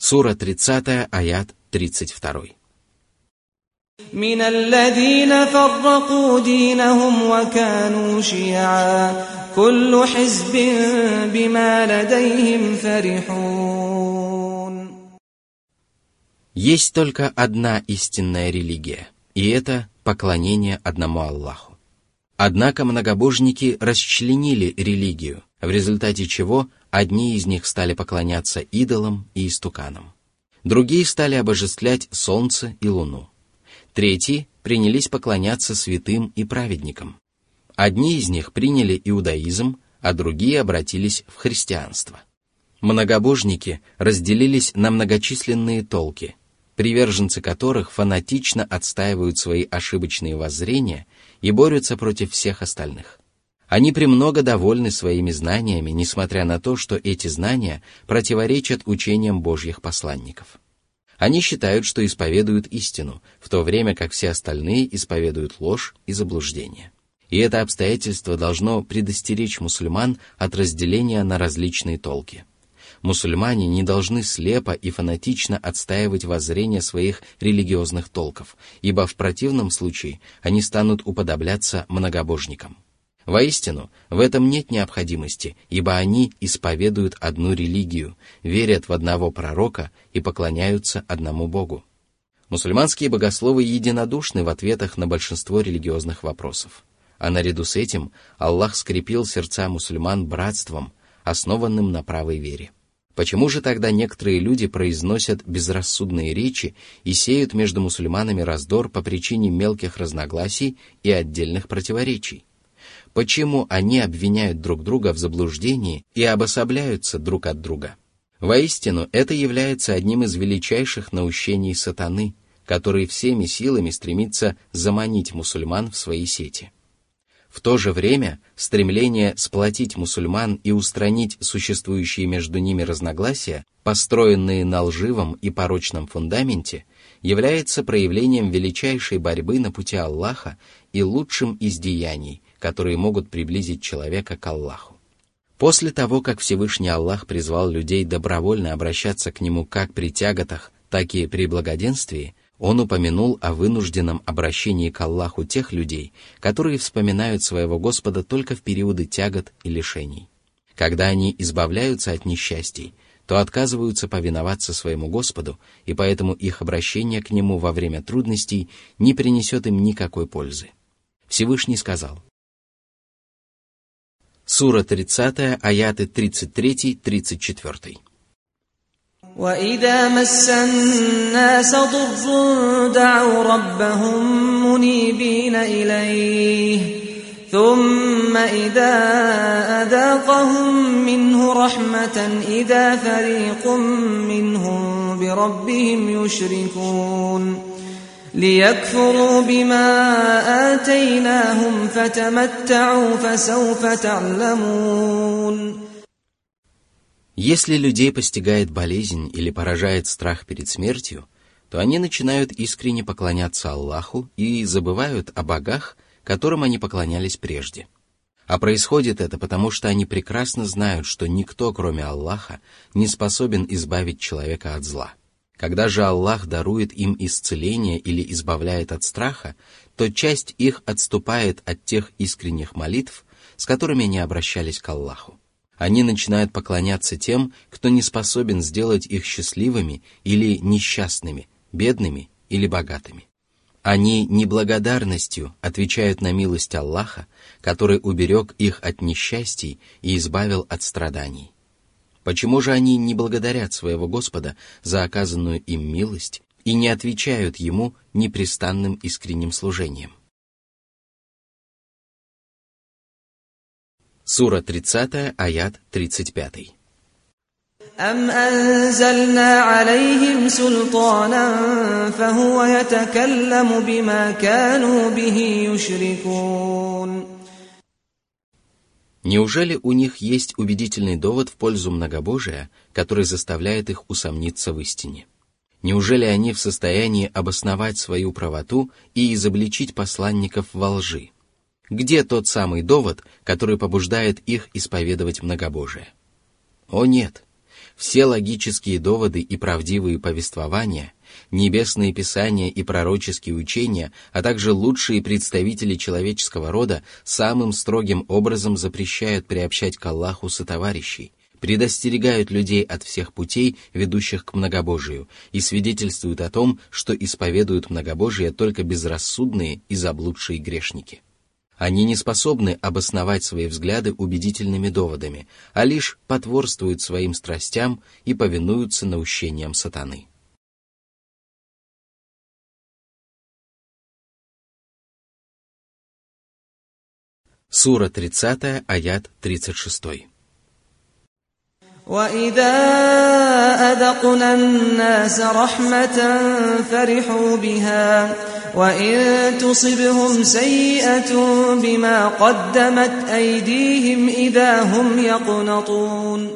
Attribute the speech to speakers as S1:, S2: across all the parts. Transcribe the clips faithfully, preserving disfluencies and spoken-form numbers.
S1: Сура тридцатая, аят тридцать два.
S2: من الذين فرقوا دينهم وكانوا شيعا كل حزب بما لديهم فرحون.
S1: Есть только одна истинная религия, и это поклонение одному Аллаху. Однако многобожники расчленили религию, в результате чего одни из них стали поклоняться идолам и истуканам. Другие стали обожествлять солнце и луну. Третьи принялись поклоняться святым и праведникам. Одни из них приняли иудаизм, а другие обратились в христианство. Многобожники разделились на многочисленные толки, приверженцы которых фанатично отстаивают свои ошибочные воззрения и борются против всех остальных. Они премного довольны своими знаниями, несмотря на то, что эти знания противоречат учениям Божьих посланников. Они считают, что исповедуют истину, в то время как все остальные исповедуют ложь и заблуждение. И это обстоятельство должно предостеречь мусульман от разделения на различные толки. Мусульмане не должны слепо и фанатично отстаивать воззрения своих религиозных толков, ибо в противном случае они станут уподобляться многобожникам. Воистину, в этом нет необходимости, ибо они исповедуют одну религию, верят в одного пророка и поклоняются одному Богу. Мусульманские богословы единодушны в ответах на большинство религиозных вопросов. А наряду с этим Аллах скрепил сердца мусульман братством, основанным на правой вере. Почему же тогда некоторые люди произносят безрассудные речи и сеют между мусульманами раздор по причине мелких разногласий и отдельных противоречий? Почему они обвиняют друг друга в заблуждении и обособляются друг от друга? Воистину, это является одним из величайших наущений сатаны, который всеми силами стремится заманить мусульман в свои сети. В то же время стремление сплотить мусульман и устранить существующие между ними разногласия, построенные на лживом и порочном фундаменте, является проявлением величайшей борьбы на пути Аллаха и лучшим из деяний, которые могут приблизить человека к Аллаху. После того, как Всевышний Аллах призвал людей добровольно обращаться к Нему как при тяготах, так и при благоденствии, Он упомянул о вынужденном обращении к Аллаху тех людей, которые вспоминают своего Господа только в периоды тягот и лишений. Когда они избавляются от несчастий, то отказываются повиноваться своему Господу, и поэтому их обращение к Нему во время трудностей не принесет им никакой пользы. Всевышний сказал. Сура тридцатая, аяты тридцать три - тридцать четыре.
S2: وَإِذَا مَسَّ النَّاسَ ضُرٌّ دَعَوْا رَبَّهُم مُّنِيبِينَ إِلَيْهِ ثُمَّ إِذَا أَذَاقَهُم مِّنْهُ رَحْمَةً إِذَا فَرِيقٌ مِّنْهُم بِرَبِّهِمْ يُشْرِكُونَ لِيَكْفُرُوا بِمَا آتَيْنَاهُمْ فَتَمَتَّعُوا فَسَوْفَ تَعْلَمُونَ.
S1: Если людей постигает болезнь или поражает страх перед смертью, то они начинают искренне поклоняться Аллаху и забывают о богах, которым они поклонялись прежде. А происходит это потому, что они прекрасно знают, что никто, кроме Аллаха, не способен избавить человека от зла. Когда же Аллах дарует им исцеление или избавляет от страха, то часть их отступает от тех искренних молитв, с которыми они обращались к Аллаху. Они начинают поклоняться тем, кто не способен сделать их счастливыми или несчастными, бедными или богатыми. Они неблагодарностью отвечают на милость Аллаха, который уберег их от несчастий и избавил от страданий. Почему же они не благодарят своего Господа за оказанную им милость и не отвечают Ему непрестанным искренним служением? Сура тридцатая, аят тридцать пять.
S2: أَمْ أَنزَلْنَا عَلَيْهِمْ سُلْطَانًا فَهُوَ يَتَكَلَّمُ بِمَا كَانُوا بِهِ يُشْرِكُونَ.
S1: Неужели у них есть убедительный довод в пользу многобожия, который заставляет их усомниться в истине? Неужели они в состоянии обосновать свою правоту и изобличить посланников во лжи? Где тот самый довод, который побуждает их исповедовать многобожие? О нет! Все логические доводы и правдивые повествования, небесные писания и пророческие учения, а также лучшие представители человеческого рода самым строгим образом запрещают приобщать к Аллаху сотоварищей, предостерегают людей от всех путей, ведущих к многобожию, и свидетельствуют о том, что исповедуют многобожие только безрассудные и заблудшие грешники. Они не способны обосновать свои взгляды убедительными доводами, а лишь потворствуют своим страстям и повинуются наущениям сатаны. Сура тридцатая, аят тридцать шесть.
S2: وَإِذَا أَذَقْنَا النَّاسَ رَحْمَةً فَرِحُوا بِهَا وَإِن تُصِبْهُمْ سَيِّئَةٌ بِمَا قَدَّمَتْ أَيْدِيهِمْ إِذَا هُمْ يَقْنَطُونَ.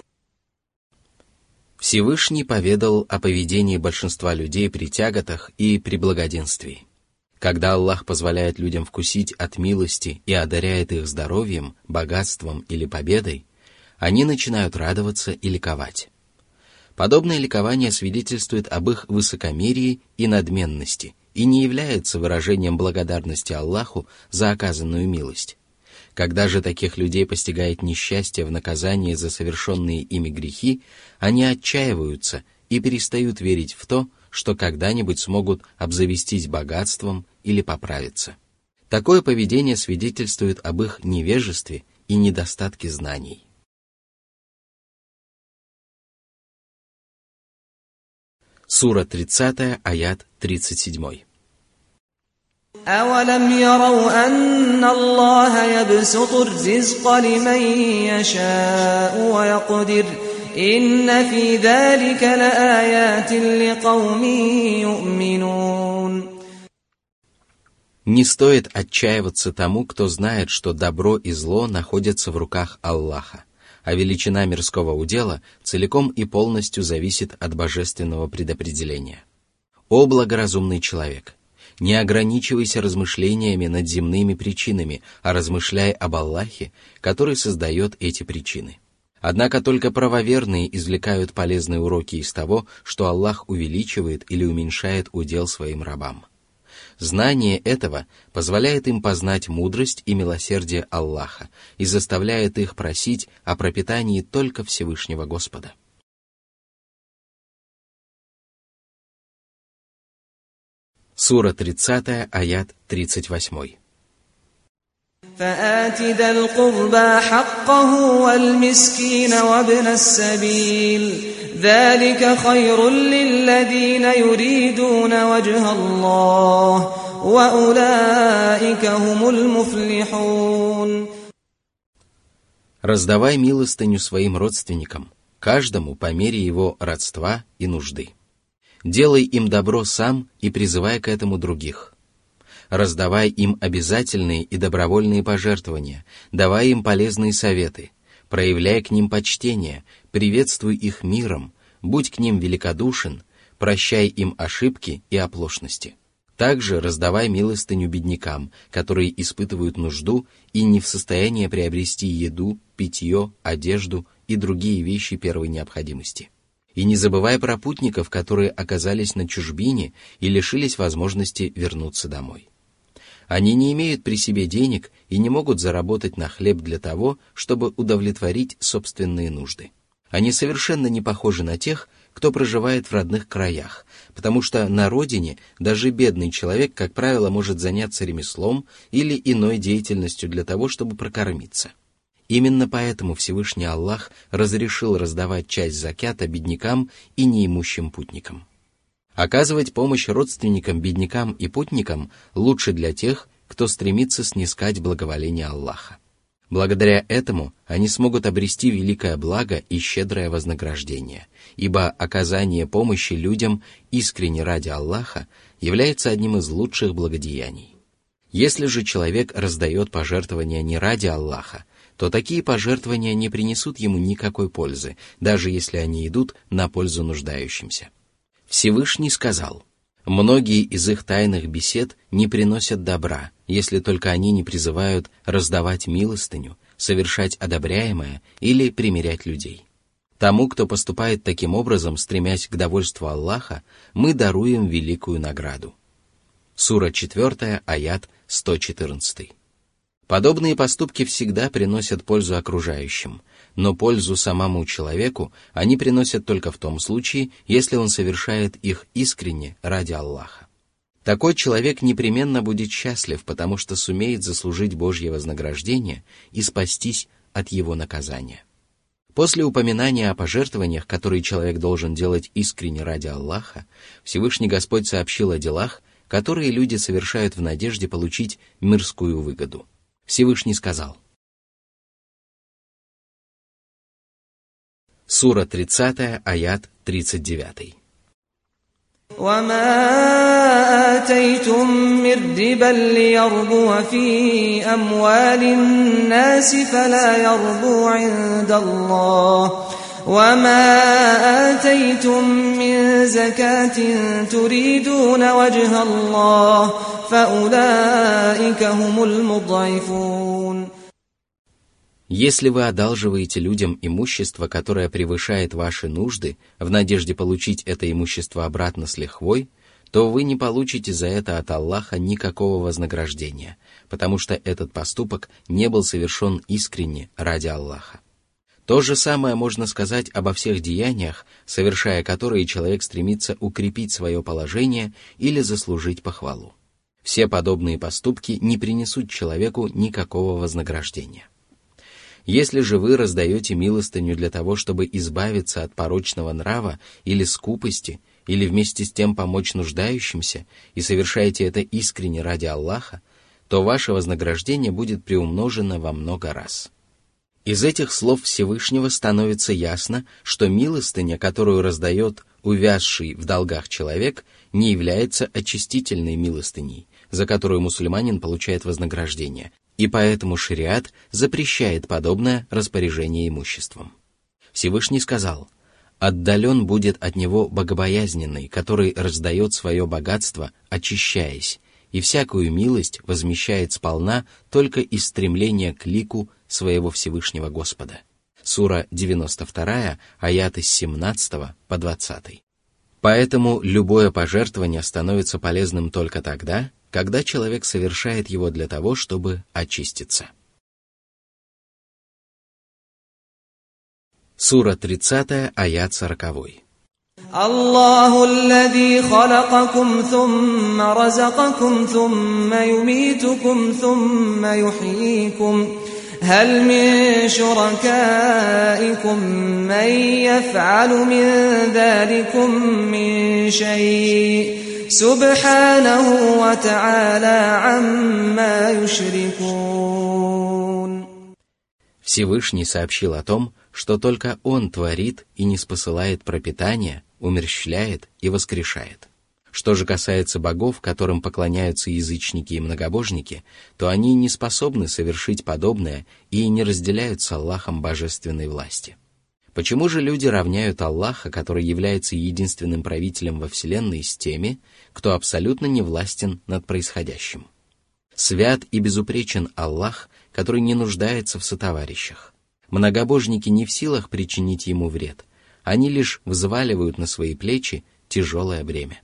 S1: Всевышний поведал о поведении большинства людей при тяготах и при благоденствии. Когда Аллах позволяет людям вкусить от милости и одаряет их здоровьем, богатством или победой, они начинают радоваться и ликовать. Подобное ликование свидетельствует об их высокомерии и надменности и не является выражением благодарности Аллаху за оказанную милость. Когда же таких людей постигает несчастье в наказании за совершенные ими грехи, они отчаиваются и перестают верить в то, что когда-нибудь смогут обзавестись богатством или поправиться. Такое поведение свидетельствует об их невежестве и недостатке знаний. Сура тридцатая, аят тридцать семь.
S2: أَوَلَمْ يَرَوْا أَنَّ اللَّهَ يَبْسُطُ الرِّزْقَ لِمَن يَشَاءُ وَيَقْدِرُ إِنَّ فِي ذَلِكَ لَآيَاتٍ لِقَوْمٍ يُؤْمِنُونَ.
S1: Не стоит отчаиваться тому, кто знает, что добро и зло находятся в руках Аллаха, а величина мирского удела целиком и полностью зависит от божественного предопределения. О благоразумный человек! Не ограничивайся размышлениями над земными причинами, а размышляй об Аллахе, который создает эти причины. Однако только правоверные извлекают полезные уроки из того, что Аллах увеличивает или уменьшает удел своим рабам. Знание этого позволяет им познать мудрость и милосердие Аллаха и заставляет их просить о пропитании только Всевышнего Господа. Сура тридцатая, аят тридцать восемь.
S2: فآت ذا القربى حقه والمسكين وابن السبيل ذلك خير للذين يريدون وجه الله وأولئك هم المفلحون.
S1: Раздавай милостыню своим родственникам, каждому по мере его родства и нужды. Делай им добро сам и призывай к этому других. Раздавай им обязательные и добровольные пожертвования, давай им полезные советы, проявляй к ним почтение, приветствуй их миром, будь к ним великодушен, прощай им ошибки и оплошности. Также раздавай милостыню беднякам, которые испытывают нужду и не в состоянии приобрести еду, питье, одежду и другие вещи первой необходимости. И не забывай про путников, которые оказались на чужбине и лишились возможности вернуться домой. Они не имеют при себе денег и не могут заработать на хлеб для того, чтобы удовлетворить собственные нужды. Они совершенно не похожи на тех, кто проживает в родных краях, потому что на родине даже бедный человек, как правило, может заняться ремеслом или иной деятельностью для того, чтобы прокормиться. Именно поэтому Всевышний Аллах разрешил раздавать часть закята беднякам и неимущим путникам. Оказывать помощь родственникам, беднякам и путникам лучше для тех, кто стремится снискать благоволение Аллаха. Благодаря этому они смогут обрести великое благо и щедрое вознаграждение, ибо оказание помощи людям искренне ради Аллаха является одним из лучших благодеяний. Если же человек раздает пожертвования не ради Аллаха, то такие пожертвования не принесут ему никакой пользы, даже если они идут на пользу нуждающимся. Всевышний сказал: «Многие из их тайных бесед не приносят добра, если только они не призывают раздавать милостыню, совершать одобряемое или примирять людей. Тому, кто поступает таким образом, стремясь к довольству Аллаха, мы даруем великую награду. Сура четыре, аят сто четырнадцать. Подобные поступки всегда приносят пользу окружающим, но пользу самому человеку они приносят только в том случае, если он совершает их искренне ради Аллаха. Такой человек непременно будет счастлив, потому что сумеет заслужить Божье вознаграждение и спастись от его наказания. После упоминания о пожертвованиях, которые человек должен делать искренне ради Аллаха, Всевышний Господь сообщил о делах, которые люди совершают в надежде получить мирскую выгоду. Всевышний сказал. Сура тридцать, аят тридцать девять.
S2: وَمَا آتَيْتُم مِّن رِّبًا لِّيَرْبُوَ فِي أَمْوَالِ النَّاسِ فَلَا يَرْبُو عِندَ اللَّهِ وَمَا آتَيْتُم مِّن زَكَاةٍ تُرِيدُونَ وَجْهَ اللَّهِ فَأُولَٰئِكَ هُمُ الْمُضْعِفُونَ.
S1: Если вы одалживаете людям имущество, которое превышает ваши нужды, в надежде получить это имущество обратно с лихвой, то вы не получите за это от Аллаха никакого вознаграждения, потому что этот поступок не был совершен искренне ради Аллаха. То же самое можно сказать обо всех деяниях, совершая которые человек стремится укрепить свое положение или заслужить похвалу. Все подобные поступки не принесут человеку никакого вознаграждения. Если же вы раздаете милостыню для того, чтобы избавиться от порочного нрава или скупости, или вместе с тем помочь нуждающимся, и совершаете это искренне ради Аллаха, то ваше вознаграждение будет приумножено во много раз. Из этих слов Всевышнего становится ясно, что милостыня, которую раздает увязший в долгах человек, не является очистительной милостыней, за которую мусульманин получает вознаграждение, и поэтому шариат запрещает подобное распоряжение имуществом. Всевышний сказал: «Отдален будет от него богобоязненный, который раздает свое богатство, очищаясь, и всякую милость возмещает сполна только из стремления к лику своего Всевышнего Господа». Сура девяносто два, аяты с семнадцатого по двадцатый. Поэтому любое пожертвование становится полезным только тогда, когда человек совершает его для того, чтобы очиститься. Сура тридцать, аят сорок.
S2: Аллаху аллази халакакум thumma разакакум thumma юмитукум thumma юхйикум. هل من شركائكم من يفعل من ذلكم من شيء سبحانه وتعالى عما يشركون.
S1: Всевышний сообщил о том, что только Он творит и ниспосылает пропитание, умерщвляет и воскрешает. Что же касается богов, которым поклоняются язычники и многобожники, то они не способны совершить подобное и не разделяют с Аллахом божественной власти. Почему же люди равняют Аллаха, который является единственным правителем во Вселенной, с теми, кто абсолютно не властен над происходящим? Свят и безупречен Аллах, который не нуждается в сотоварищах. Многобожники не в силах причинить ему вред, они лишь взваливают на свои плечи тяжелое бремя.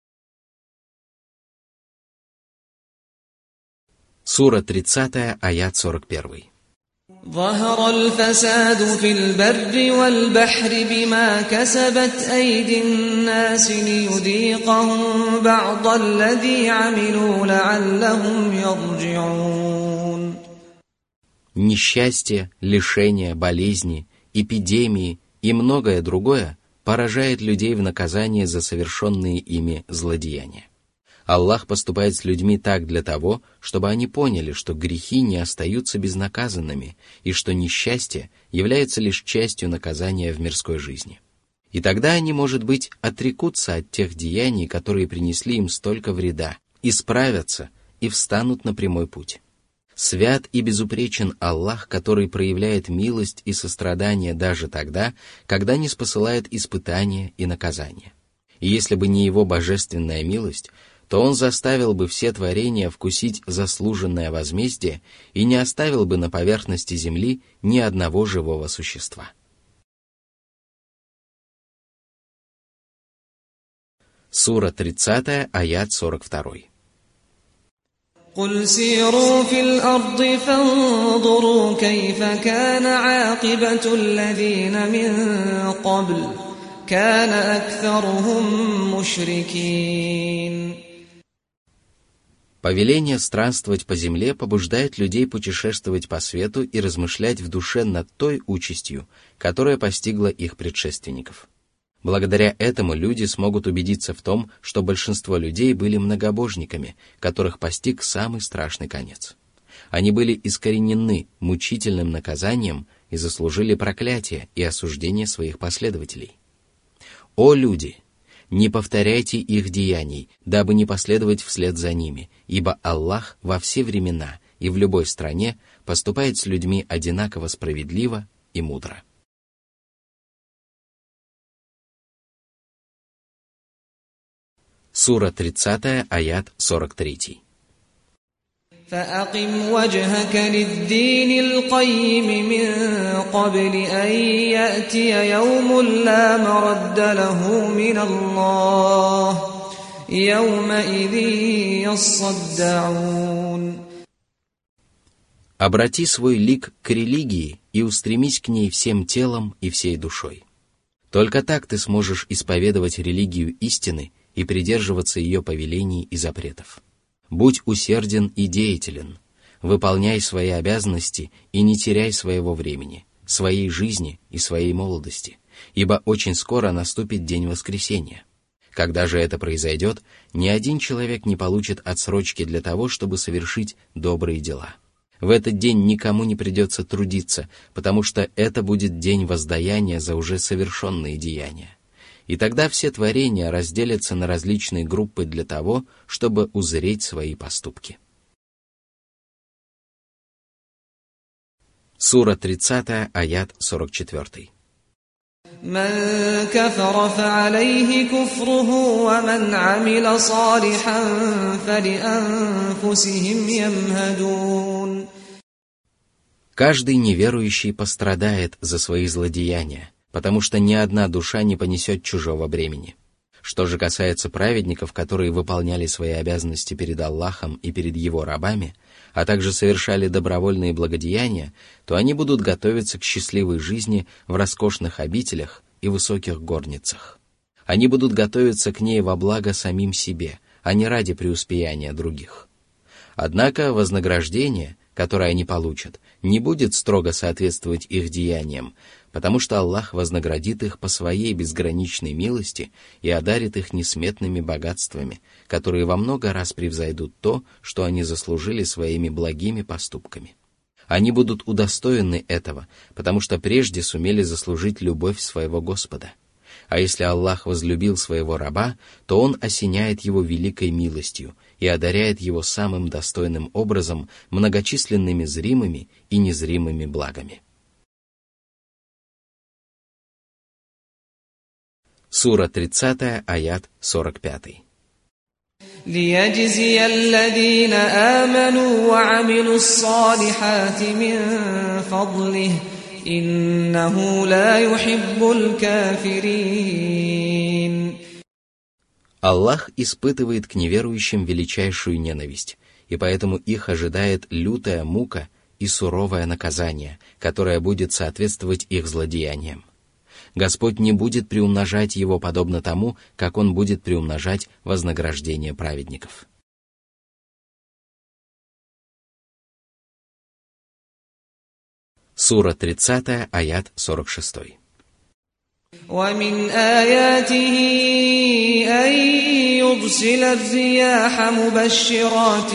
S1: Сура тридцать, аят сорок один.
S2: ظهر الفساد في البر والبحر بما كسبت أيدي الناس ليذيقهم بعض الذي عملوا لعلهم يرجعون.
S1: Несчастье, лишения, болезни, эпидемии и многое другое поражает людей в наказание за совершенные ими злодеяния. Аллах поступает с людьми так для того, чтобы они поняли, что грехи не остаются безнаказанными и что несчастье является лишь частью наказания в мирской жизни. И тогда они, может быть, отрекутся от тех деяний, которые принесли им столько вреда, исправятся и встанут на прямой путь. Свят и безупречен Аллах, который проявляет милость и сострадание даже тогда, когда ниспосылает испытания и наказания. И если бы не Его божественная милость, то Он заставил бы все творения вкусить заслуженное возмездие и не оставил бы на поверхности земли ни одного живого существа. Сура тридцатая, аят сорок два.
S2: قل سيروا في الأرض فانظروا كيف كان عاقبة الذين من قبل كان أكثرهم مشركين.
S1: Повеление странствовать по земле побуждает людей путешествовать по свету и размышлять в душе над той участью, которая постигла их предшественников. Благодаря этому люди смогут убедиться в том, что большинство людей были многобожниками, которых постиг самый страшный конец. Они были искоренены мучительным наказанием и заслужили проклятие и осуждение своих последователей. О люди! Не повторяйте их деяний, дабы не последовать вслед за ними, ибо Аллах во все времена и в любой стране поступает с людьми одинаково справедливо и мудро. Сура тридцатая, аят сорок три.
S2: فأقم وجهك للدين القيم من قبل أن يأتي يوم لا مرد له من الله يومئذ يصدعون.
S1: Обрати свой лик к религии и устремись к ней всем телом и всей душой. Только так ты сможешь исповедовать религию истины и придерживаться ее повелений и запретов. Будь усерден и деятелен, выполняй свои обязанности и не теряй своего времени, своей жизни и своей молодости, ибо очень скоро наступит день воскресения. Когда же это произойдет, ни один человек не получит отсрочки для того, чтобы совершить добрые дела. В этот день никому не придется трудиться, потому что это будет день воздаяния за уже совершенные деяния. И тогда все творения разделятся на различные группы для того, чтобы узреть свои поступки. Сура тридцатая, аят сорок четыре.
S2: من كفر فعليه كفره ومن عمل صالحا فلأنفسهم يمهدون.
S1: Каждый неверующий пострадает за свои злодеяния, потому что ни одна душа не понесет чужого бремени. Что же касается праведников, которые выполняли свои обязанности перед Аллахом и перед Его рабами, а также совершали добровольные благодеяния, то они будут готовиться к счастливой жизни в роскошных обителях и высоких горницах. Они будут готовиться к ней во благо самим себе, а не ради преуспеяния других. Однако вознаграждение, которое они получат, не будет строго соответствовать их деяниям, потому что Аллах вознаградит их по своей безграничной милости и одарит их несметными богатствами, которые во много раз превзойдут то, что они заслужили своими благими поступками. Они будут удостоены этого, потому что прежде сумели заслужить любовь своего Господа. А если Аллах возлюбил своего раба, то Он осеняет его великой милостью и одаряет его самым достойным образом многочисленными зримыми и незримыми благами. Сура тридцатая, аят сорок пять.
S2: ليجزي الذين آمنوا وعملوا الصالحات من فضله إنه لا يحب الكافرين.
S1: Аллах испытывает к неверующим величайшую ненависть, и поэтому их ожидает лютая мука и суровое наказание, которое будет соответствовать их злодеяниям. Господь не будет приумножать его подобно тому, как Он будет приумножать вознаграждение праведников. Сура тридцатая, аят сорок шесть.
S2: ومن آياته أن يرسل الرياح مبشرات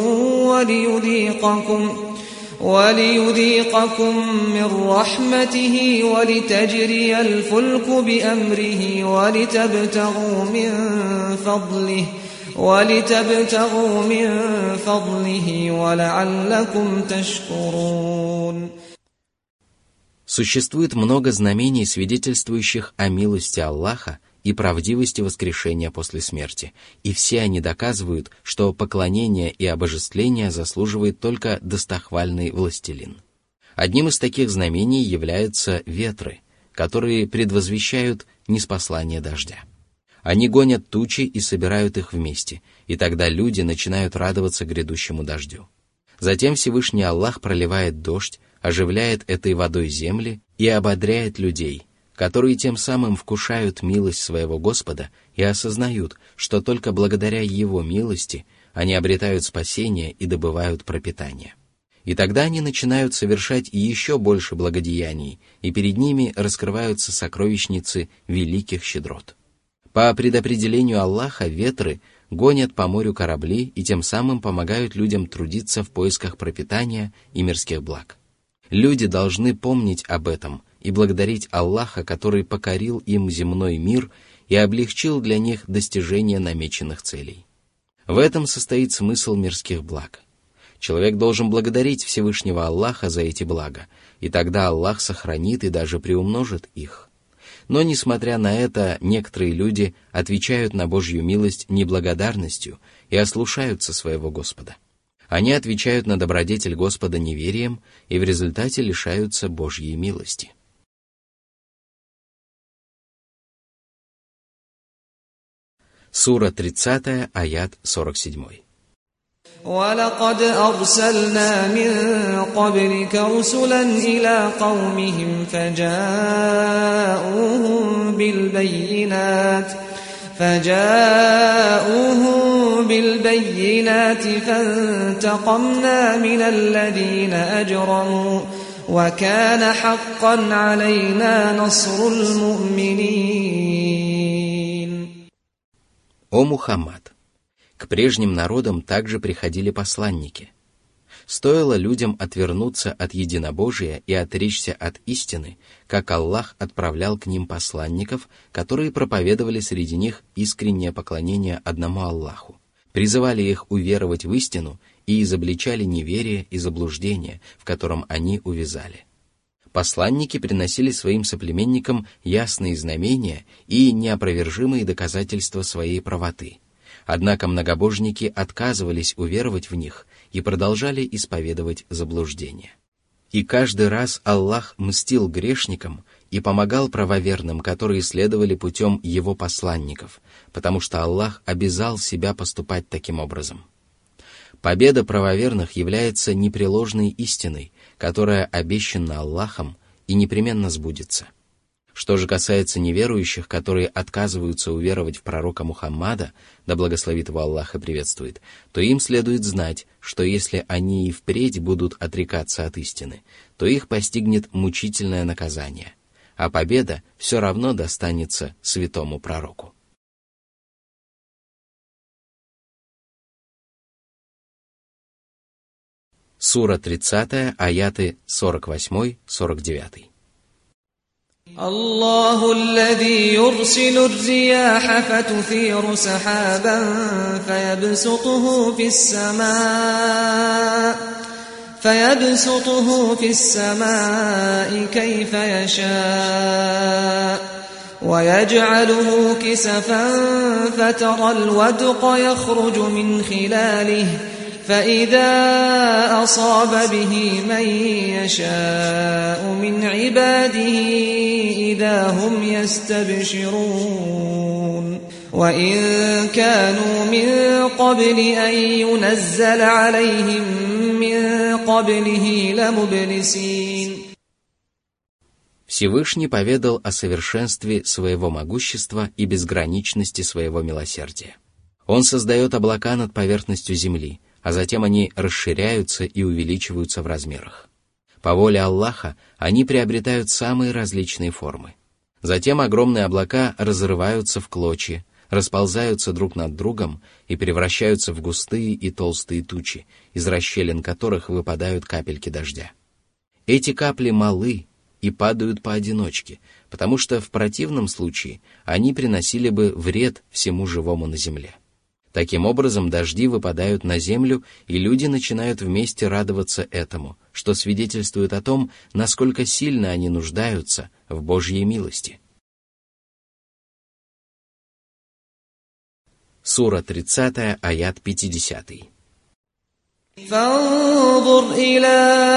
S2: وليذيقكم وليذيقكم من رحمته ولتجري الفلك بأمره ولتبتغوا من فضله ولتبتغوا من فضله ولعلكم تشكرون.
S1: Существует много знамений, свидетельствующих о милости Аллаха и правдивости воскрешения после смерти, и все они доказывают, что поклонение и обожествление заслуживает только достохвальный властелин. Одним из таких знамений являются ветры, которые предвозвещают ниспослание дождя. Они гонят тучи и собирают их вместе, и тогда люди начинают радоваться грядущему дождю. Затем Всевышний Аллах проливает дождь, оживляет этой водой земли и ободряет людей, которые тем самым вкушают милость своего Господа и осознают, что только благодаря Его милости они обретают спасение и добывают пропитание. И тогда они начинают совершать еще больше благодеяний, и перед ними раскрываются сокровищницы великих щедрот. По предопределению Аллаха ветры гонят по морю корабли и тем самым помогают людям трудиться в поисках пропитания и мирских благ. Люди должны помнить об этом и благодарить Аллаха, который покорил им земной мир и облегчил для них достижение намеченных целей. В этом состоит смысл мирских благ. Человек должен благодарить Всевышнего Аллаха за эти блага, и тогда Аллах сохранит и даже приумножит их. Но, несмотря на это, некоторые люди отвечают на Божью милость неблагодарностью и ослушаются своего Господа. Они отвечают на добродетель Господа неверием и в результате лишаются Божьей милости. Сура тридцатая, аят сорок семь.
S2: وَلَقَدْ أَرْسَلْنَا مِن قَبْلِكَ رُسُلًا إِلَىٰ قَوْمِهِمْ فَجَاءُوهُم بِالْبَيِّنَاتِ فَجَاءُوهُم بِالْبَيِّنَاتِ فَانتَقَمْنَا مِنَ الَّذِينَ أَجْرَمُوا وَكَانَ حَقًّا عَلَيْنَا نَصْرُ الْمُؤْمِنِينَ.
S1: О Мухаммад! К прежним народам также приходили посланники. Стоило людям отвернуться от единобожия и отречься от истины, как Аллах отправлял к ним посланников, которые проповедовали среди них искреннее поклонение одному Аллаху, призывали их уверовать в истину и изобличали неверие и заблуждение, в котором они увязали. Посланники приносили своим соплеменникам ясные знамения и неопровержимые доказательства своей правоты. Однако многобожники отказывались уверовать в них и продолжали исповедовать заблуждение. И каждый раз Аллах мстил грешникам и помогал правоверным, которые следовали путем Его посланников, потому что Аллах обязал себя поступать таким образом. Победа правоверных является непреложной истиной, которая обещана Аллахом и непременно сбудется. Что же касается неверующих, которые отказываются уверовать в пророка Мухаммада, да благословит его Аллах и приветствует, то им следует знать, что если они и впредь будут отрекаться от истины, то их постигнет мучительное наказание, а победа все равно достанется святому пророку. Сура тридцатая, аяты сорок восемь сорок девять.
S2: الله الذي يرسل الرياح فتثير سحابا فيبسطه في السماء فيبسطه في السماء كيف يشاء ويجعله كسفا فترى الودق يخرج من خلاله فإذا أصاب به من يشاء من عباده إذا هم يستبشرون وإن كانوا من قبل أن ينزل عليهم من قبله لمبلسين.
S1: Всевышний поведал о совершенстве своего могущества и безграничности своего милосердия. Он создает облака над поверхностью земли, а затем они расширяются и увеличиваются в размерах. По воле Аллаха они приобретают самые различные формы. Затем огромные облака разрываются в клочья, расползаются друг над другом и превращаются в густые и толстые тучи, из расщелин которых выпадают капельки дождя. Эти капли малы и падают поодиночке, потому что в противном случае они приносили бы вред всему живому на земле. Таким образом, дожди выпадают на землю, и люди начинают вместе радоваться этому, что свидетельствует о том, насколько сильно они нуждаются в Божьей милости. Сура тридцатая, аят пятидесятый.
S2: فانظر إلى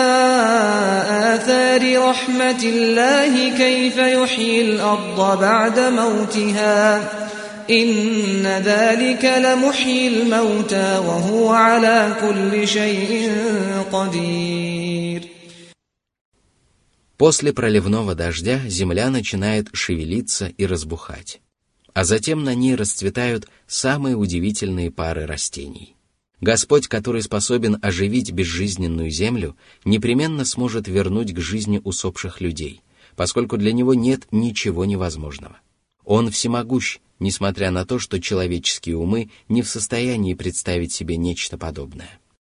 S2: آثار رحمة الله كيف يحيي الأرض بعد موتها إن ذلك لمحيي الموتى وهو على كل شيء قدير.
S1: После проливного дождя земля начинает шевелиться и разбухать, а затем на ней расцветают самые удивительные пары растений. Господь, который способен оживить безжизненную землю, непременно сможет вернуть к жизни усопших людей, поскольку для Него нет ничего невозможного. Он всемогущ, несмотря на то, что человеческие умы не в состоянии представить себе нечто подобное.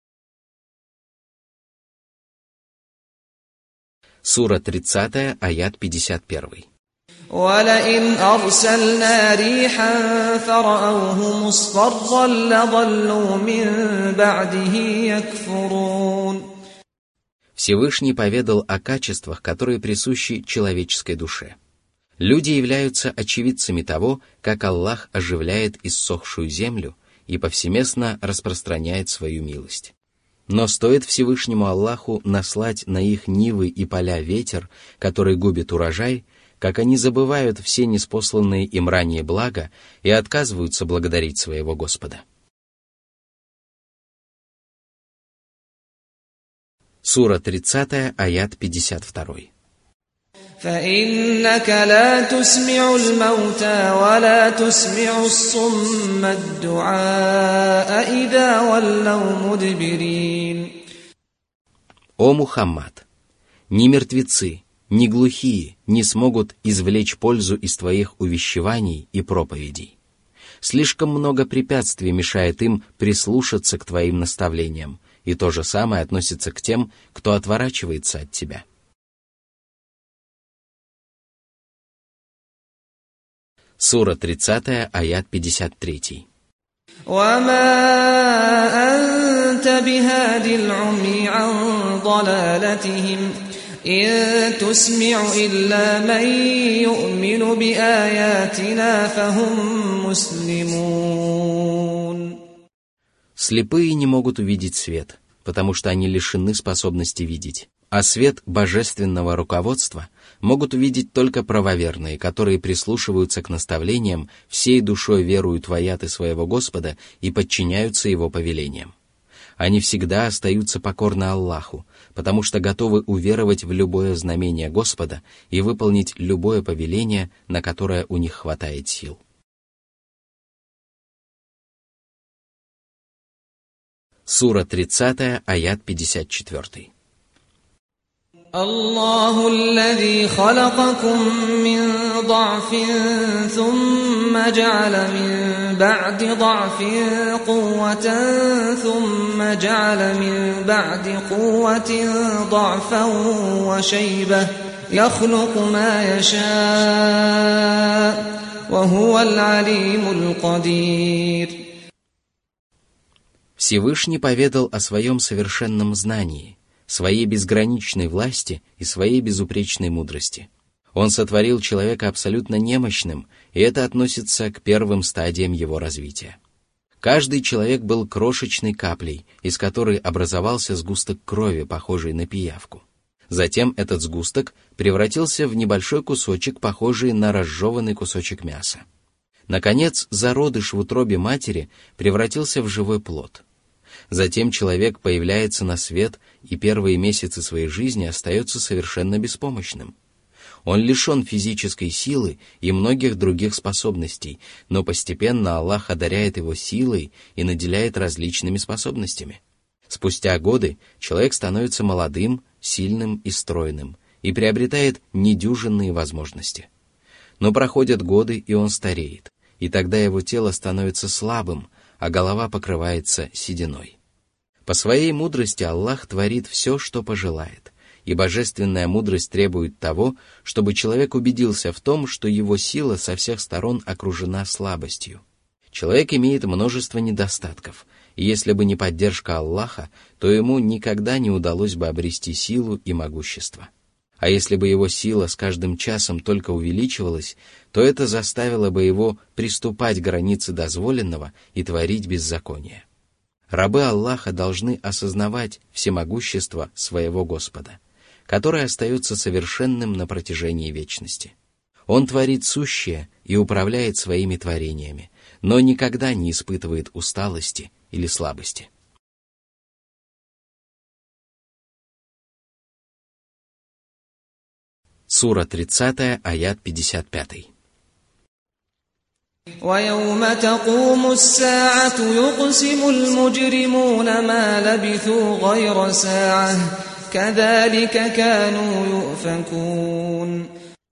S1: Сура тридцатая, аят пятьдесят один.
S2: وَلَئِنْ أَرْسَلْنَا رِيحًا فَرَأَوْهُ مُصْفَرًّا لَظَلُّوا مِنْ بَعْدِهِ يَكْفُرُونَ.
S1: Всевышний поведал о качествах, которые присущи человеческой душе. Люди являются очевидцами того, как Аллах оживляет иссохшую землю и повсеместно распространяет свою милость. Но стоит Всевышнему Аллаху наслать на их нивы и поля ветер, который губит урожай, как они забывают все ниспосланные им ранее блага и отказываются благодарить своего Господа. Сура тридцатая, аят пятьдесят два.
S2: فَإِنَّكَ لَا تُسْمِعُ الْمَوْتَى وَلَا تُسْمِعُ الصُّمَّ الدُّعَاءَ إِذَا وَلَّوْا مُدْبِرِينَ.
S1: О Мухаммад! Ни мертвецы, ни глухие не смогут извлечь пользу из твоих увещеваний и проповедей. Слишком много препятствий мешает им прислушаться к твоим наставлениям, и то же самое относится к тем, кто отворачивается от тебя. Сура тридцатая, аят пятьдесят три.
S2: وَمَا أَنْتَ بِهَادِ الْعُمْيِ عَنْ ضَلَالَتِهِمْ إِن تُسْمِعُ إِلَّا مَن يُؤْمِنُ بِآيَاتِنَا فَهُمْ مُسْلِمُونَ.
S1: Слепые не могут увидеть свет, потому что они лишены способности видеть. А свет божественного руководства могут увидеть только правоверные, которые прислушиваются к наставлениям, всей душой веруют в аяты своего Господа и подчиняются Его повелениям. Они всегда остаются покорны Аллаху, потому что готовы уверовать в любое знамение Господа и выполнить любое повеление, на которое у них хватает сил. Сура тридцатая, аят пятьдесят четыре.
S2: الله الذي خلقكم من ضعف ثم جعل من بعد ضعف قوة ثم جعل من بعد قوة ضعفا وشيبة يخلق ما يشاء وهو العليم القدير.
S1: Всевышний поведал о своем совершенном знании, своей безграничной власти и своей безупречной мудрости. Он сотворил человека абсолютно немощным, и это относится к первым стадиям его развития. Каждый человек был крошечной каплей, из которой образовался сгусток крови, похожий на пиявку. Затем этот сгусток превратился в небольшой кусочек, похожий на разжеванный кусочек мяса. Наконец, зародыш в утробе матери превратился в живой плод. Затем человек появляется на свет и первые месяцы своей жизни остается совершенно беспомощным. Он лишен физической силы и многих других способностей, но постепенно Аллах одаряет его силой и наделяет различными способностями. Спустя годы человек становится молодым, сильным и стройным и приобретает недюжинные возможности. Но проходят годы, и он стареет, и тогда его тело становится слабым, а голова покрывается сединой. По своей мудрости Аллах творит все, что пожелает, и божественная мудрость требует того, чтобы человек убедился в том, что его сила со всех сторон окружена слабостью. Человек имеет множество недостатков, и если бы не поддержка Аллаха, то ему никогда не удалось бы обрести силу и могущество. А если бы его сила с каждым часом только увеличивалась, то это заставило бы его приступать к границе дозволенного и творить беззаконие. Рабы Аллаха должны осознавать всемогущество своего Господа, который остается совершенным на протяжении вечности. Он творит сущее и управляет своими творениями, но никогда не испытывает усталости или слабости. Сура тридцатая, аят пятьдесят пять.
S2: وَيَوْمَ تَقُومُ السَّاعَةُ يُقْسِمُ الْمُجْرِمُونَ مَا لَبِثُوا غَيْرَ سَاعَةٍ كَذَلِكَ كَانُوا يُؤْفَكُونَ.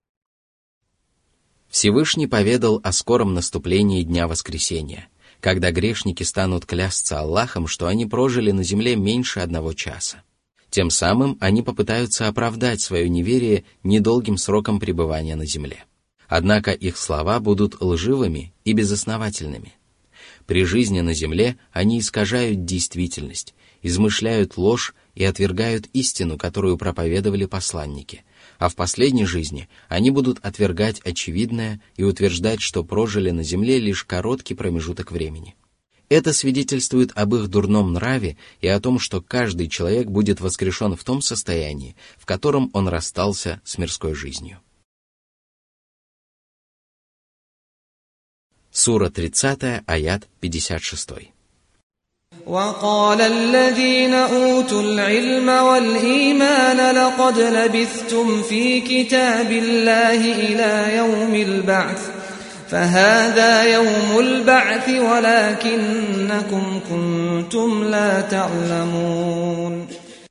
S1: Всевышний поведал о скором наступлении Дня Воскресения, когда грешники станут клясться Аллахом, что они прожили на земле меньше одного часа. Тем самым они попытаются оправдать свое неверие недолгим сроком пребывания на земле. Однако их слова будут лживыми и безосновательными. При жизни на земле они искажают действительность, измышляют ложь и отвергают истину, которую проповедовали посланники, а в последней жизни они будут отвергать очевидное и утверждать, что прожили на земле лишь короткий промежуток времени. Это свидетельствует об их дурном нраве и о том, что каждый человек будет воскрешен в том состоянии, в котором он расстался с мирской жизнью. Сура тридцатая, аят пятьдесят шесть.
S2: وَقَالَ الَّذِينَ أُوتُوا الْعِلْمَ وَالْإِيمَانَ لَقَدْ لَبِثْتُمْ فِي كِتَابِ اللَّهِ إِلَى يَوْمِ الْبَعْثِ فَهَذَا يَوْمُ الْبَعْثِ وَلَكِنَّكُمْ كُنْتُمْ لَا تَعْلَمُونَ.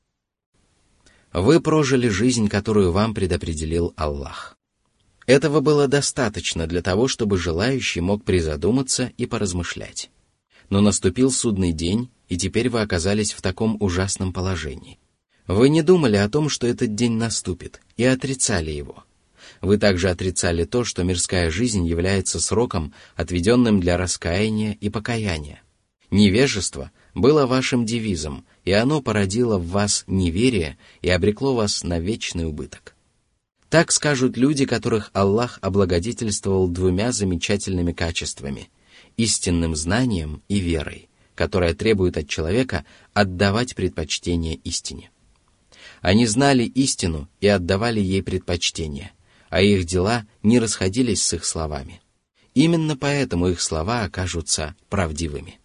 S1: Вы прожили жизнь, которую вам предопределил Аллах. Этого было достаточно для того, чтобы желающий мог призадуматься и поразмышлять. Но наступил судный день, и теперь вы оказались в таком ужасном положении. Вы не думали о том, что этот день наступит, и отрицали его. Вы также отрицали то, что мирская жизнь является сроком, отведенным для раскаяния и покаяния. Невежество было вашим девизом, и оно породило в вас неверие и обрекло вас на вечный убыток. Так скажут люди, которых Аллах облагодетельствовал двумя замечательными качествами – истинным знанием и верой, которая требует от человека отдавать предпочтение истине. Они знали истину и отдавали ей предпочтение, а их дела не расходились с их словами. Именно поэтому их слова окажутся правдивыми.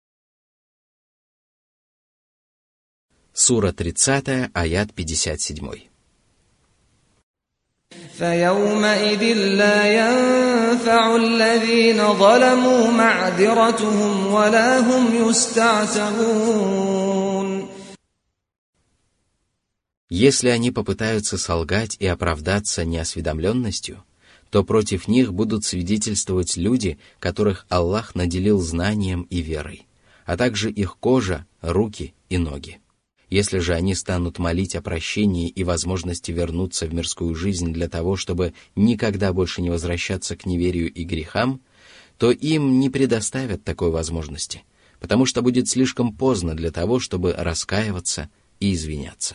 S1: Сура тридцатая, аят пятьдесят семь.
S2: فَيَوْمَئِذٍ لَّا يَنفَعُ الَّذِينَ ظَلَمُوا مَعْذِرَتُهُمْ وَلَا هُمْ يُسْتَعْتَبُونَ.
S1: Если они попытаются солгать и оправдаться неосведомленностью, то против них будут свидетельствовать люди, которых Аллах наделил знанием и верой, а также их кожа, руки и ноги. Если же они станут молить о прощении и возможности вернуться в мирскую жизнь для того, чтобы никогда больше не возвращаться к неверию и грехам, то им не предоставят такой возможности, потому что будет слишком поздно для того, чтобы раскаиваться и извиняться.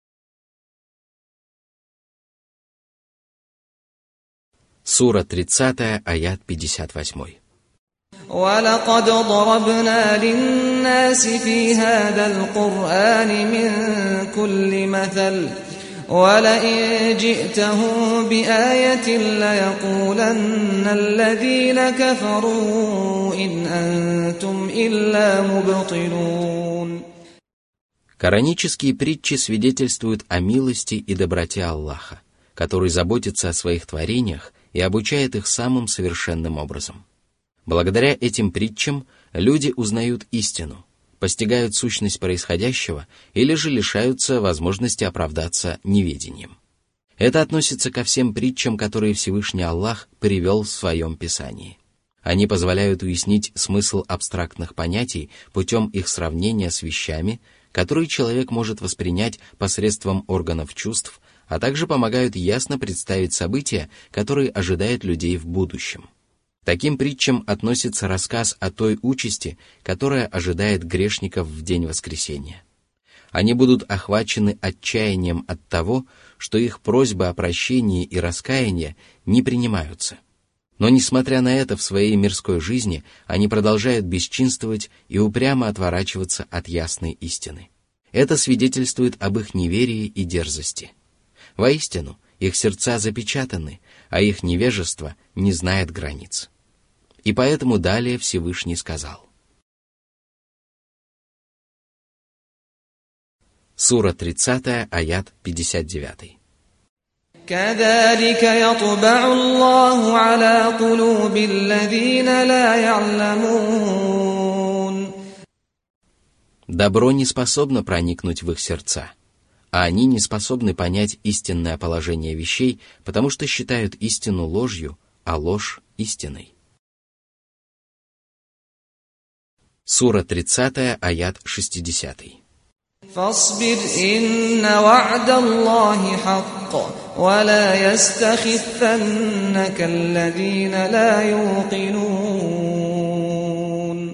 S1: Сура тридцатая, аят пятьдесят восемь.
S2: وَلَقَدْ ضَرَبْنَا لِلنَّاسِ فِي هَذَا الْقُرْآنِ مِنْ كُلِّ مَثَلٍ وَلَئِنْ جِئْتَهُمْ بِآيَةٍ لَيَقُولَنَّ الَّذِينَ كَفَرُوا إِنْ أَنْتُمْ إِلَّا مُبْطِلُونَ.
S1: Коранические притчи свидетельствуют о милости и доброте Аллаха, который заботится о своих творениях и обучает их самым совершенным образом. Благодаря этим притчам люди узнают истину, постигают сущность происходящего или же лишаются возможности оправдаться неведением. Это относится ко всем притчам, которые Всевышний Аллах привел в своем Писании. Они позволяют уяснить смысл абстрактных понятий путем их сравнения с вещами, которые человек может воспринять посредством органов чувств, а также помогают ясно представить события, которые ожидают людей в будущем. Таким притчам относится рассказ о той участи, которая ожидает грешников в день воскресения. Они будут охвачены отчаянием от того, что их просьбы о прощении и раскаянии не принимаются. Но, несмотря на это, в своей мирской жизни они продолжают бесчинствовать и упрямо отворачиваться от ясной истины. Это свидетельствует об их неверии и дерзости. Воистину, их сердца запечатаны, а их невежество не знает границ. И поэтому далее Всевышний сказал. Сура тридцатая, аят пятьдесят девять.
S2: كذلك يطبع الله على قلوب الذين لا يعلمون.
S1: Добро не способно проникнуть в их сердца, а они не способны понять истинное положение вещей, потому что считают истину ложью, а ложь истиной. Сура тридцатая, аят шестидесятый.
S2: فاصبر إن وعد الله حق ولا يستخفنك الذين لا يوقنون.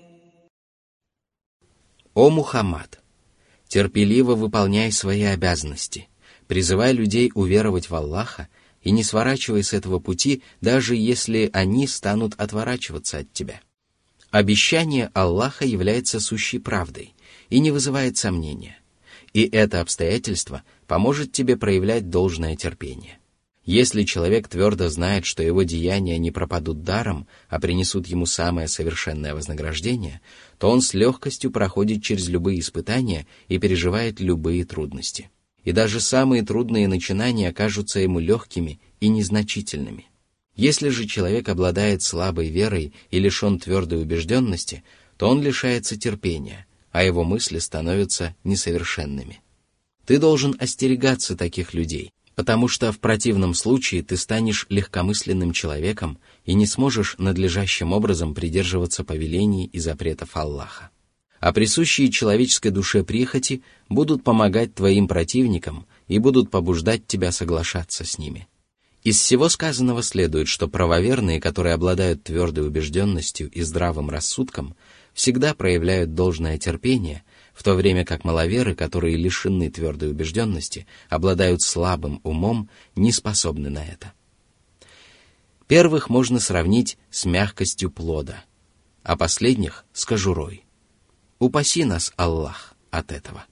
S1: О Мухаммад! Терпеливо выполняй свои обязанности, призывай людей уверовать в Аллаха и не сворачивай с этого пути, даже если они станут отворачиваться от тебя. Обещание Аллаха является сущей правдой и не вызывает сомнения, и это обстоятельство поможет тебе проявлять должное терпение. Если человек твердо знает, что его деяния не пропадут даром, а принесут ему самое совершенное вознаграждение, то он с легкостью проходит через любые испытания и переживает любые трудности. И даже самые трудные начинания кажутся ему легкими и незначительными. Если же человек обладает слабой верой и лишен твердой убежденности, то он лишается терпения, а его мысли становятся несовершенными. Ты должен остерегаться таких людей, потому что в противном случае ты станешь легкомысленным человеком и не сможешь надлежащим образом придерживаться повелений и запретов Аллаха. А присущие человеческой душе прихоти будут помогать твоим противникам и будут побуждать тебя соглашаться с ними. Из всего сказанного следует, что правоверные, которые обладают твердой убежденностью и здравым рассудком, всегда проявляют должное терпение, в то время как маловеры, которые лишены твердой убежденности, обладают слабым умом, не способны на это. Первых можно сравнить с мягкостью плода, а последних — с кожурой. Упаси нас, Аллах, от этого.